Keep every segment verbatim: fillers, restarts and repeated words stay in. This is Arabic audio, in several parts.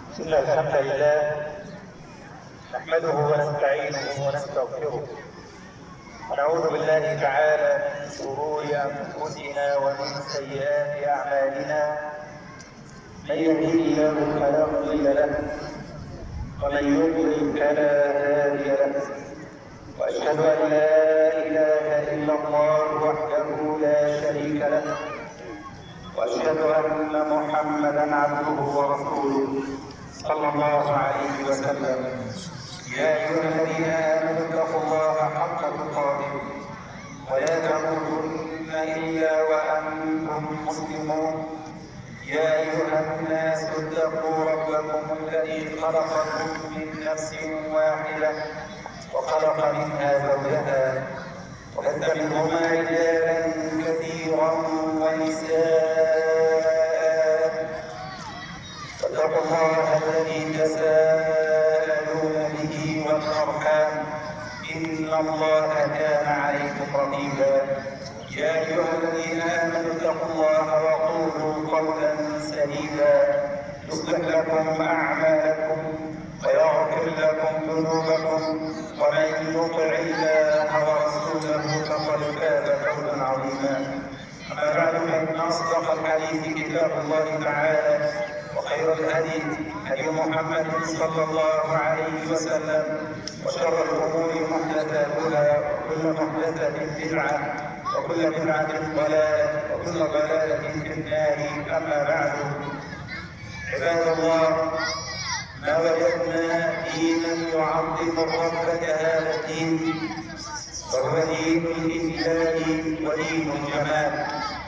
إن الحمد لله نحمده ونستعينه ونستغفره ونعوذ بالله تعالى من شرور أنفسنا ومن سيئات أعمالنا. من يهده الله فلا مضل له ومن يضلل فلا هادي له، وأشهد أن لا إله إلا الله وحده لا شريك له، وأشهد أن محمدا عبده ورسوله صلى الله عليه وسلم. يا أيها الذين آمنوا اتقوا الله حق تقاته ولا تموتن إلا وأنتم مسلمون. يا أيها الناس اتقوا ربكم الذي خلقكم من نفس واحدة وخلق منها زوجها وبث منهما رجالا كثيرا ونساء. واتقوا الله الذي تساءلون به والأرحام إن الله كان عليكم رقيبا. يا أيها الذين آمنوا اتقوا الله وقولوا قولا سديدا يصلح لكم أعمالكم ويغفر لكم ذنوبكم، ومن يطع الله ورسوله فقد فاز فوزا عظيما. أما بعد، فإن أصدق الحديث كتاب الله تعالى، وخير الهدي هدي محمد صلى الله عليه وسلم، وشر الأمور محدثاتها، وكل محدثة بدعة، وكل بدعة ضلالة، وكل ضلالة في النار. أما بعد، عباد الله، ما وجدنا دينا يعظم الرب كهذا الدين، وهو دين الإسلام ودين الجمال،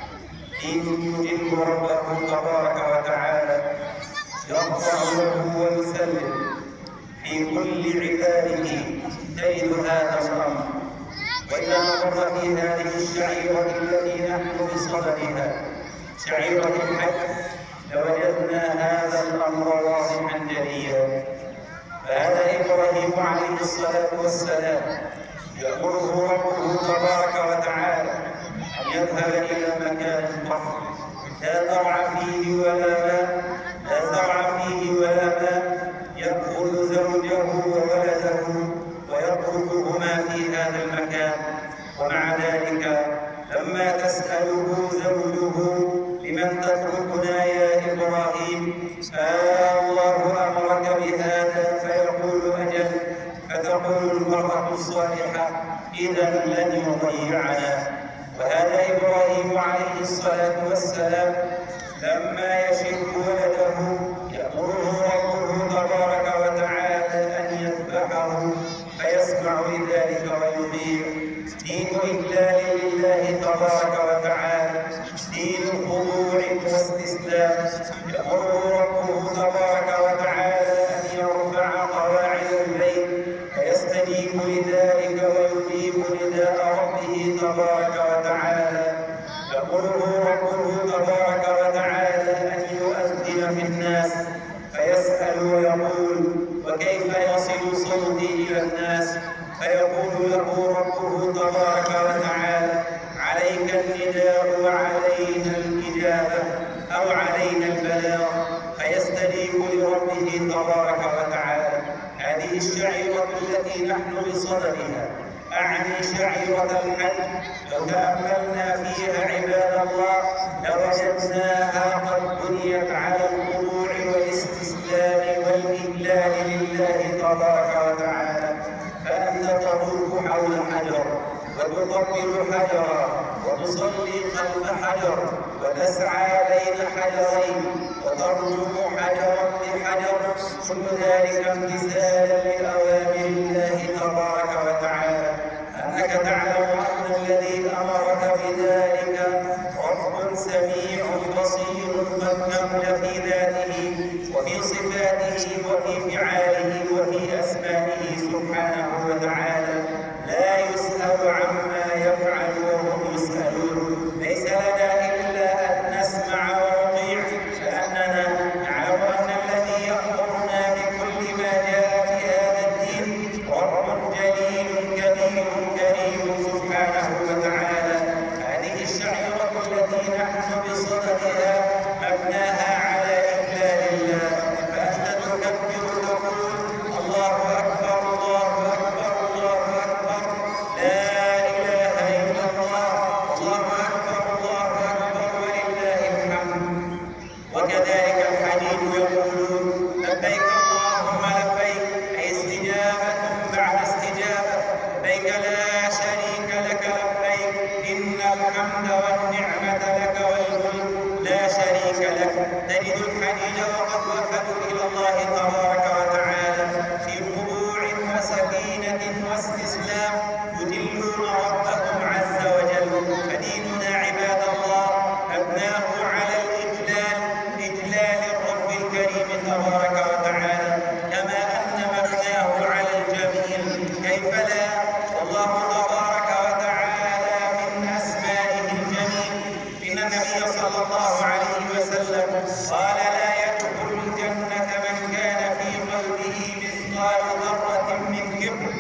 دين يجد ربه تبارك وتعالى، يرفع له ويسلم في كل عباده تجد هذا الأمر. وإذا نظرنا في هذه الشعيرة التي نحن بصددها، شعيرة الحج، لوجدنا هذا الأمر واضحا جليا. فهذا إبراهيم عليه الصلاة والسلام يأمره ربه تبارك وتعالى أن يذهب إلى مكان قفر لا زرع فيه ولا ماء، لا زرع فيه ولا ماء، يأخذ زوجه وولده ويتركهما في هذا المكان. ومع ذلك لما تسأله زوجه لمن تتركنا يا إبراهيم؟ آه الله أمرك بهذا، فيقول أجل. فتقول المرأة الصالحة إذا لن يضيعنا. وهذا إبراهيم عليه الصلاة والسلام لما يشب ولده يأمره ربه تبارك وتعالى أن يذبحه، فيسمع بذلك ويطيع. دين إجلال لله تبارك وتعالى، دين خضوع واستسلام. يأمره ربه تبارك وتعالى أن يرفع قواعد البيت، فيستجيب لذلك ويجيب نداء ربه تبارك وتعالى. يأمره ربه تبارك وتعالى أن يؤذن في الناس، فيسأل ويقول وكيف يصل صوتي إلى الناس؟ فيقول له ربه تبارك وتعالى عليك النداء وعلينا الإجابة أو علينا البلاغ، فيستجيب لربه تبارك وتعالى. هذه الشعيرة التي نحن بصددها، أعني شعيرة الحج، لو تأملنا فيها عباد الله لوجدناها قد بنيت على الخضوع والاستسلام والإجلال لله تبارك وتعالى. فأنت تطوف حول حجر وتقبل حجرا وتصلي خلف حجر وتسعى بين حجرين وترجم حجرا بحجر، كل ذلك امتثالا لأوامر الله تبارك وتعالى. أنك تعلم أن الذي أمرك بذلك رب سميع بصير قد كمل في ذاته وفي صفاته وفي فعاله وفي أسمائه سبحانه وتعالى، لا يسأل عما يفعل وهم يسألون. ليس لنا إلا أن نسمع ونطيع، لأننا نعلم أن الذي يأمرنا بكل ما جاء في هذا الدين رب جليل كبير كريم سبحانه وتعالى. هذه الشعيرة التي نحن بصددها مبناها على إجلال الله، فأنت تبارك وتعالى كما أن مبناه على الجميل، كيف لا؟ والله تبارك وتعالى من أسمائه الجميل. إن النبي صلى الله عليه وسلم قال لا يدخل الجنة من كان في قلبه مثقال ذرة من كبر.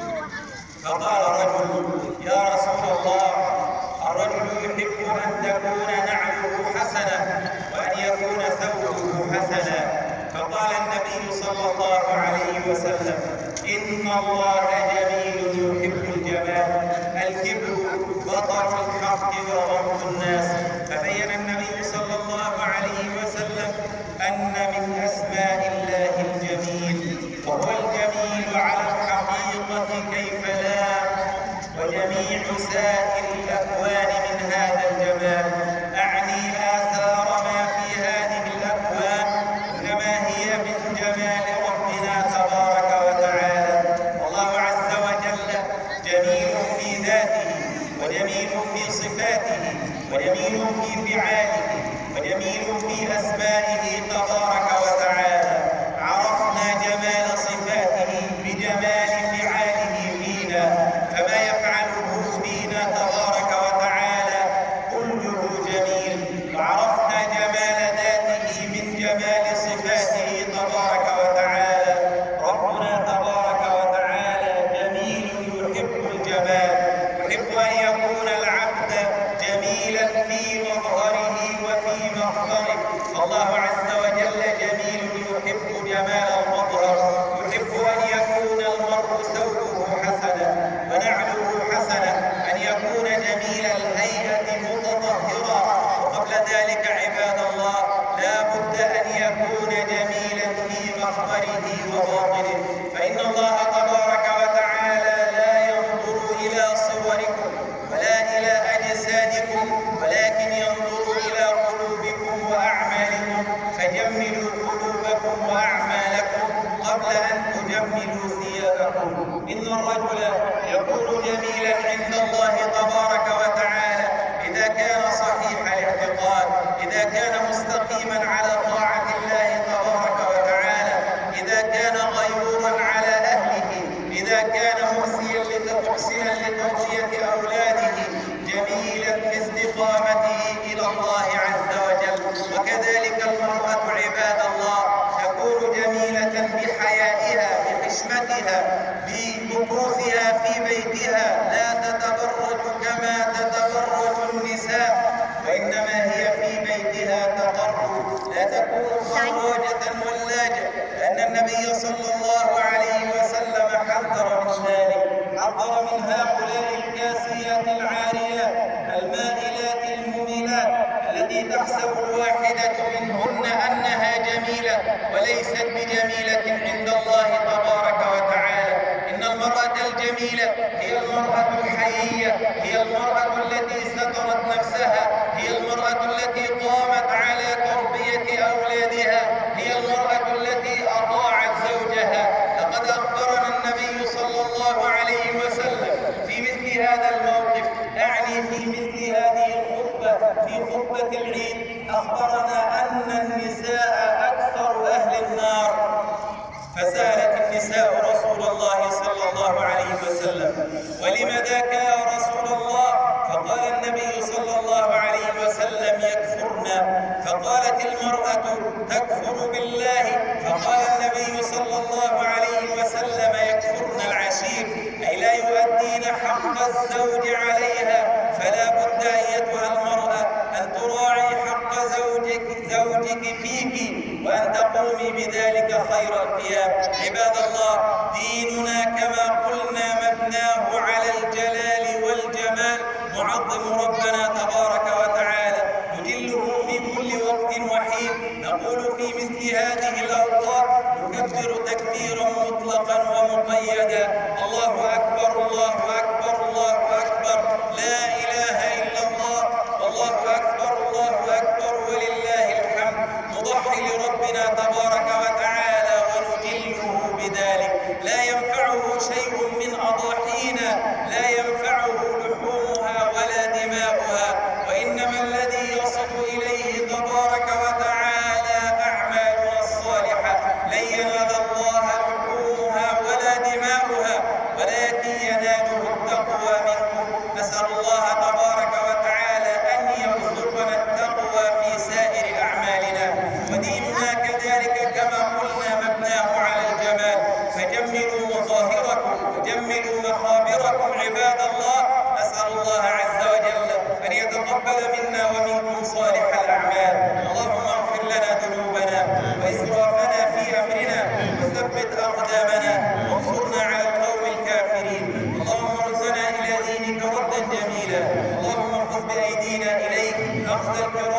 فقال رجل يا رسول الله الرجل يحب أن تكون نعله حسنة وأن يكون ثوبه حسنا. فقال النبي صلى الله عليه وسلم إن الله جميل يحب الجمال. الكبر بطر الحق وغمط الناس. فبين النبي صلى الله عليه وسلم أن من أسماء الله الجميل، وهو الجميل على الحقيقة كيف لا، وجميع سائر الأكوان من هذا الجمال. أعني آثار ما في هذه الأكوان إنما هي من جمال ربنا تبارك وتعالى. والله عز وجل جميل في ذاته، وجميل في صفاته، وجميل في فعاله، وجميل في أسمائه تبارك وتعالى. عرفنا جمال صفاته بجمال فعاله فينا، فما يفعله فينا تبارك وتعالى كله جميل. وعرفنا جمال ذاته من جمال صفاته تبارك وتعالى. ربنا تبارك وتعالى جميل يحب الجمال، يحب أن يكون العبد جميلا في مظهره وفي مخبره. الله عز وجل جميل يحب جمال المظهر، يحب أن يكون المرء ثوبه حسنا ونعله حسنا، أن يكون جميل الهيئة متطهرا. وقبل ذلك عباد الله لا بد أن يكون جميلا في مخبره وباطنه، فإن الله تبارك وتعالى لا ينظر إلى صوركم ولا إلى أجسادكم، ولكن ينظر إلى قلوبكم وأعمالكم. فجملوا قلوبكم وأعمالكم قبل أن تجملوا ثيابكم. إن الرجل يكون جميلا عند الله تبارك وتعالى إذا كان صحيح الاعتقاد، إذا كان مستقيما على طاعة الله تبارك وتعالى، إذا كان غيورا على أهله، إذا كان محسنا لتربية أولاده، جميلا في استقامته إلى الله عز وجل. وكذلك المرأة عباد الله تكون جميلة بحيائها، بحشمتها، بمكوثها في بيتها، لا تتبرج كما تتبرج النساء، وإنما هي في بيتها تقر، لا تكون خراجة ولاجة، لأن النبي صلى الله عليه وسلم حذر من ذلك، حذر من هؤلاء الكاسيات العاريات المائلات المميلات التي تحسب الواحدة منهن أنها جميلة وليست بجميلة عند الله تبارك وتعالى. إن المرأة الجميلة هي المرأة الحيية، هي المرأة التي سترت نفسها، هي المرأة التي قامت على تربية أولادها، هي المرأة التي أطاعت زوجها. لقد أخبرنا النبي صلى الله عليه وسلم في مثل هذا الموقف، أعني في مثل هذه الخطبة، في خطبة العيد، أخبرنا أن النساء أكثر أهل النار. فسألت النساء رسول الله صلى الله عليه وسلم ولم ذاك يا رسول الله؟ فقال النبي صلى الله عليه وسلم يكفرن. فقالت المرأة تكفر بالله؟ فقال النبي صلى الله عليه وسلم يكفرن العشير، أي لا يؤدين حق الزوج عليها. فلا بد أيتها المرأة أن تراعي حق زوجك, زوجك فيك، وأن تقومي بذلك خير القيام. عباد الله، ديننا كما قلنا مبناه على الجلال والجمال، نعظم ربنا تبارك وتعالى، نجله في كل وقت وحين. نقول في مثل هذه الأوقات نكبر تكبيرا مطلقا ومقيدا: الله أكبر، الله أكبر، الله أكبر، لا إله إلا الله، والله أكبر، الله أكبر، ولله الحمد. نضحي لربنا تبارك وتعالى ونجله بذلك. لا ينفعه شيء من أضاحينا، لا ينفعه لحومها ولا دماؤها، وإنما الذي يصل إليه تبارك وتعالى أعمالنا الصالحة ينال الله لحومها ولا دماؤها ولكن يناله التقوى منكم. نسأل الله تبارك وتعالى أن يرزقنا التقوى في سائر أعمالنا، وديننا كذلك كما قلنا مبناه على الجمال، فجملوا مظاهركم وجملوا مخابركم عباد الله. نسأل الله عز وجل أن يتقبل منا ومنكم صالح الأعمال. اللهم اغفر لنا ذنوبنا وإسرافنا في أمرنا وثبت أقدامنا وانصرنا على القوم الكافرين. اللهم ارزقنا إلى دينك ردا جميلا. اللهم خذ بأيدينا إليك أخذ الكرام